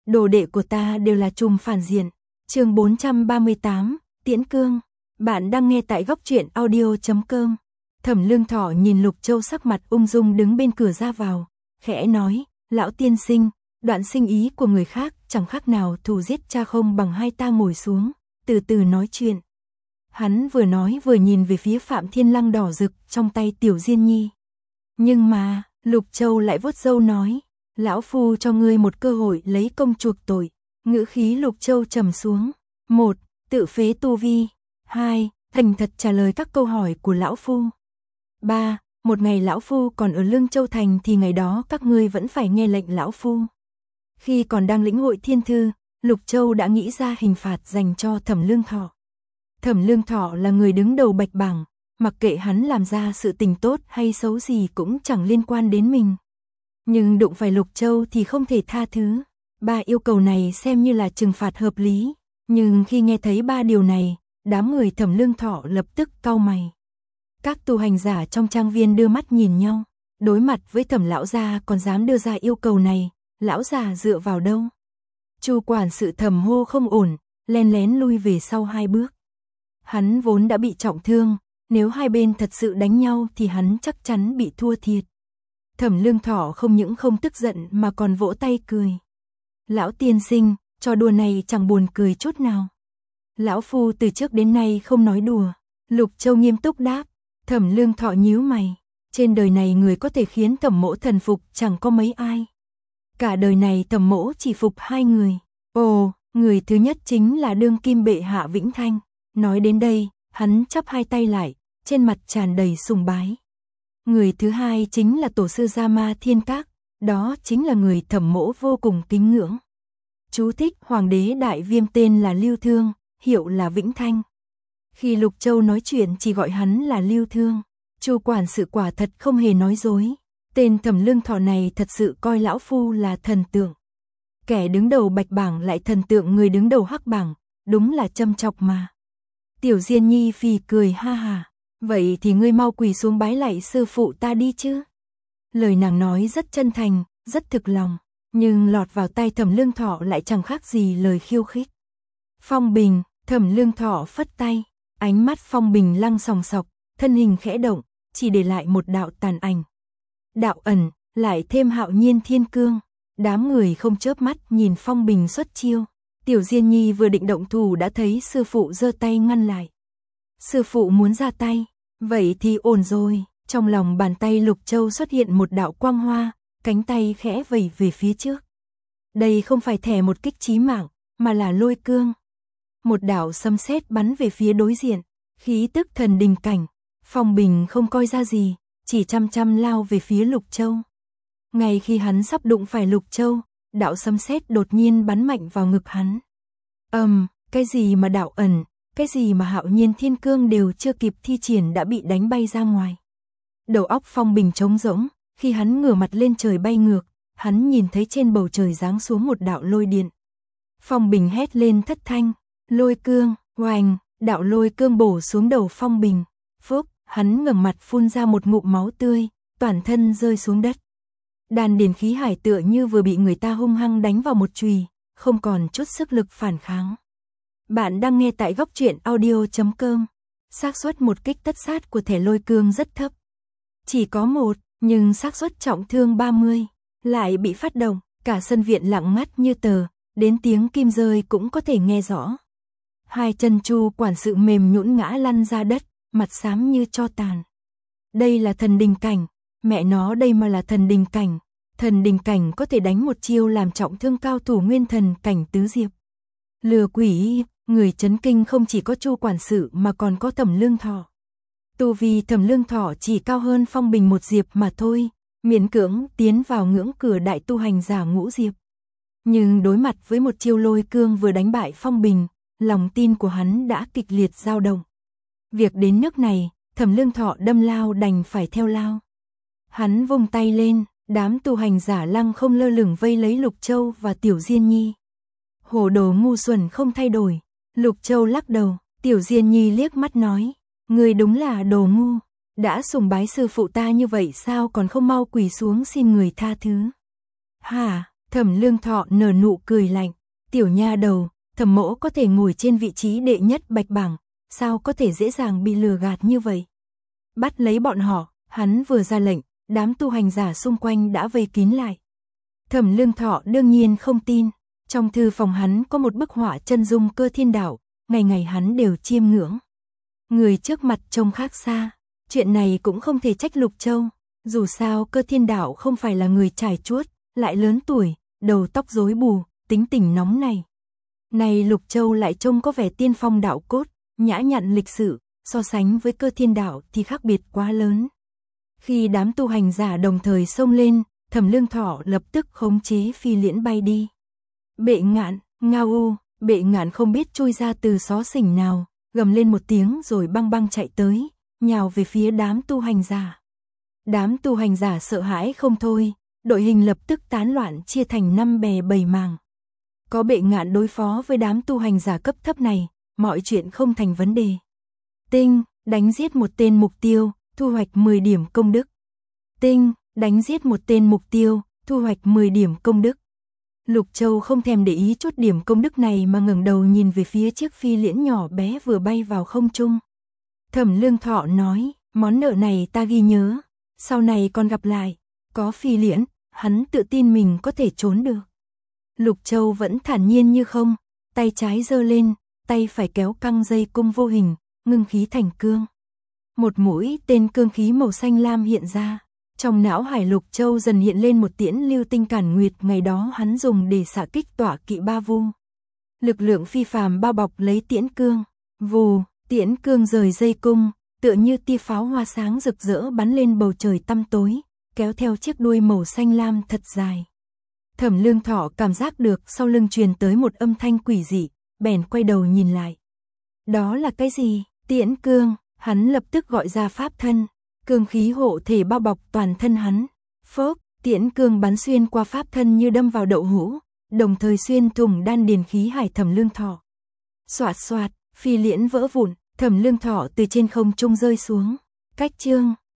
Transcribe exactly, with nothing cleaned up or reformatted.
đồ đệ của ta đều là trùm phản diện. Chương bốn trăm ba mươi tám, Tiễn Cương. Bạn đang nghe tại góc truyện audio chấm com. Thẩm Lương Thọ nhìn Lục Châu sắc mặt ung dung đứng bên cửa ra vào, khẽ nói, lão tiên sinh, đoạn sinh ý của người khác chẳng khác nào thù giết cha không bằng, hai ta ngồi xuống, từ từ nói chuyện. Hắn vừa nói vừa nhìn về phía Phạm Thiên Lăng đỏ rực trong tay Tiểu Diên Nhi. Nhưng mà, Lục Châu lại vuốt râu nói, lão phu cho ngươi một cơ hội lấy công chuộc tội. Ngữ khí Lục Châu trầm xuống. Một, tự phế tu vi. Hai, thành thật trả lời các câu hỏi của lão phu. Ba, một ngày lão phu còn ở Lương Châu Thành thì ngày đó các ngươi vẫn phải nghe lệnh lão phu. Khi còn đang lĩnh hội thiên thư, Lục Châu đã nghĩ ra hình phạt dành cho Thẩm Lương Thọ. Thẩm Lương Thọ là người đứng đầu Bạch Bảng, mặc kệ hắn làm ra sự tình tốt hay xấu gì cũng chẳng liên quan đến mình. Nhưng đụng phải Lục Châu thì không thể tha thứ. Ba yêu cầu này xem như là trừng phạt hợp lý, nhưng khi nghe thấy ba điều này, đám người Thẩm Lương Thọ lập tức cau mày. Các tu hành giả trong trang viên đưa mắt nhìn nhau, đối mặt với Thẩm lão gia còn dám đưa ra yêu cầu này, lão già dựa vào đâu? Chu quản sự Thẩm hô không ổn, len lén lui về sau hai bước. Hắn vốn đã bị trọng thương, nếu hai bên thật sự đánh nhau thì hắn chắc chắn bị thua thiệt. Thẩm Lương Thọ không những không tức giận mà còn vỗ tay cười. Lão tiên sinh, trò đùa này chẳng buồn cười chút nào. Lão phu từ trước đến nay không nói đùa. Lục Châu nghiêm túc đáp. Thẩm Lương Thọ nhíu mày. Trên đời này người có thể khiến Thẩm mỗ thần phục chẳng có mấy ai. Cả đời này Thẩm mỗ chỉ phục hai người. Ồ, người thứ nhất chính là đương kim bệ hạ Vĩnh Thanh. Nói đến đây, hắn chắp hai tay lại, trên mặt tràn đầy sùng bái. Người thứ hai chính là tổ sư Gia Ma Thiên Các, đó chính là người Thẩm mỗ vô cùng kính ngưỡng. Chú thích: Hoàng đế Đại Viêm tên là Lưu Thương, hiệu là Vĩnh Thanh. Khi Lục Châu nói chuyện chỉ gọi hắn là Lưu Thương. Chu quản sự quả thật không hề nói dối. Tên Thẩm Lương Thọ này thật sự coi lão phu là thần tượng. Kẻ đứng đầu Bạch Bảng lại thần tượng người đứng đầu Hắc Bảng, đúng là châm chọc mà. Tiểu Diên Nhi phì cười ha hà. Vậy thì ngươi mau quỳ xuống bái lạy sư phụ ta đi chứ. Lời nàng nói rất chân thành, rất thực lòng, nhưng lọt vào tai Thẩm Lương Thọ lại chẳng khác gì lời khiêu khích. Phong Bình, Thẩm Lương Thọ phất tay, ánh mắt Phong Bình lăng sòng sọc, thân hình khẽ động, chỉ để lại một đạo tàn ảnh. Đạo ẩn, lại thêm Hạo Nhiên Thiên Cương, đám người không chớp mắt nhìn Phong Bình xuất chiêu. Tiểu Diên Nhi vừa định động thủ đã thấy sư phụ giơ tay ngăn lại. Sư phụ muốn ra tay, vậy thì ổn rồi. Trong lòng bàn tay Lục Châu xuất hiện một đạo quang hoa, cánh tay khẽ vẩy về phía trước. Đây không phải thẻ một kích chí mạng, mà là lôi cương. Một đạo sấm sét bắn về phía đối diện, khí tức thần đình cảnh. Phong Bình không coi ra gì, chỉ chăm chăm lao về phía Lục Châu. Ngay khi hắn sắp đụng phải Lục Châu, đạo sấm sét đột nhiên bắn mạnh vào ngực hắn. Ầm, um, cái gì mà đạo ẩn, cái gì mà Hạo Nhiên Thiên Cương đều chưa kịp thi triển đã bị đánh bay ra ngoài. Đầu óc Phong Bình trống rỗng, khi hắn ngửa mặt lên trời bay ngược, hắn nhìn thấy trên bầu trời giáng xuống một đạo lôi điện. Phong Bình hét lên thất thanh, lôi cương, oành, đạo lôi cương bổ xuống đầu Phong Bình. Phúc, hắn ngẩng mặt phun ra một ngụm máu tươi, toàn thân rơi xuống đất. Đan điền khí hải tựa như vừa bị người ta hung hăng đánh vào một chùy, không còn chút sức lực phản kháng. Bạn đang nghe tại góc truyện audio chấm com. Xác suất một kích tất sát của thẻ lôi cương rất thấp. Chỉ có một, nhưng xác suất trọng thương ba mươi, lại bị phát động, cả sân viện lặng ngắt như tờ, đến tiếng kim rơi cũng có thể nghe rõ. Hai chân Chu quản sự mềm nhũn ngã lăn ra đất, mặt xám như tro tàn. Đây là thần đình cảnh, mẹ nó đây mà là thần đình cảnh. Thần đình cảnh có thể đánh một chiêu làm trọng thương cao thủ nguyên thần cảnh tứ diệp. Lừa quỷ, người chấn kinh không chỉ có Chu quản sự mà còn có Thẩm Lương Thọ. Tu vi Thẩm Lương Thọ chỉ cao hơn Phong Bình một diệp mà thôi, miễn cưỡng tiến vào ngưỡng cửa đại tu hành giả ngũ diệp. Nhưng đối mặt với một chiêu lôi cương vừa đánh bại Phong Bình, lòng tin của hắn đã kịch liệt dao động. Việc đến nước này, Thẩm Lương Thọ đâm lao đành phải theo lao. Hắn vung tay lên, đám tu hành giả lăng không lơ lửng vây lấy Lục Châu và Tiểu Diên Nhi. Hồ đồ ngu xuẩn không thay đổi. Lục Châu lắc đầu, Tiểu Diên Nhi liếc mắt nói, người đúng là đồ ngu, đã sùng bái sư phụ ta như vậy sao còn không mau quỳ xuống xin người tha thứ. Hả, Thẩm Lương Thọ nở nụ cười lạnh, tiểu nha đầu, Thẩm mỗ có thể ngồi trên vị trí đệ nhất bạch bảng, sao có thể dễ dàng bị lừa gạt như vậy? Bắt lấy bọn họ, hắn vừa ra lệnh, đám tu hành giả xung quanh đã vây kín lại. Thẩm Lương Thọ đương nhiên không tin, trong thư phòng hắn có một bức họa chân dung Cơ Thiên Đạo, ngày ngày hắn đều chiêm ngưỡng. Người trước mặt trông khác xa, chuyện này cũng không thể trách Lục Châu, dù sao Cơ Thiên Đạo không phải là người trải chuốt, lại lớn tuổi, đầu tóc rối bù, tính tình nóng này. Này Lục Châu lại trông có vẻ tiên phong đạo cốt, nhã nhặn lịch sự, so sánh với Cơ Thiên Đạo thì khác biệt quá lớn. Khi đám tu hành giả đồng thời xông lên, Thẩm Lương Thọ lập tức khống chế phi liễn bay đi. Bệ Ngạn, ngao u, Bệ Ngạn không biết chui ra từ xó xỉnh nào, gầm lên một tiếng rồi băng băng chạy tới, nhào về phía đám tu hành giả. Đám tu hành giả sợ hãi không thôi, đội hình lập tức tán loạn chia thành năm bè bảy mảng. Có Bệ Ngạn đối phó với đám tu hành giả cấp thấp này, mọi chuyện không thành vấn đề. Tinh, đánh giết một tên mục tiêu, thu hoạch mười điểm công đức. Tinh, đánh giết một tên mục tiêu, thu hoạch mười điểm công đức. Lục Châu không thèm để ý chút điểm công đức này mà ngẩng đầu nhìn về phía chiếc phi liễn nhỏ bé vừa bay vào không trung. Thẩm Lương Thọ nói, món nợ này ta ghi nhớ, sau này còn gặp lại, có phi liễn, hắn tự tin mình có thể trốn được. Lục Châu vẫn thản nhiên như không, tay trái giơ lên, tay phải kéo căng dây cung vô hình, ngưng khí thành cương. Một mũi tên cương khí màu xanh lam hiện ra, trong não hải Lục Châu dần hiện lên một tiễn lưu tinh cản nguyệt ngày đó hắn dùng để xạ kích tỏa kỵ ba vu. Lực lượng phi phàm bao bọc lấy tiễn cương, vù, tiễn cương rời dây cung, tựa như tia pháo hoa sáng rực rỡ bắn lên bầu trời tăm tối, kéo theo chiếc đuôi màu xanh lam thật dài. Thẩm Lương Thọ cảm giác được sau lưng truyền tới một âm thanh quỷ dị, bèn quay đầu nhìn lại. Đó là cái gì? Tiễn cương, hắn lập tức gọi ra pháp thân, cương khí hộ thể bao bọc toàn thân hắn. Phốc, tiễn cương bắn xuyên qua pháp thân như đâm vào đậu hũ, đồng thời xuyên thủng đan điền khí hải Thẩm Lương Thọ. Xoạt xoạt, phi liễn vỡ vụn, Thẩm Lương Thọ từ trên không trung rơi xuống. Cách chương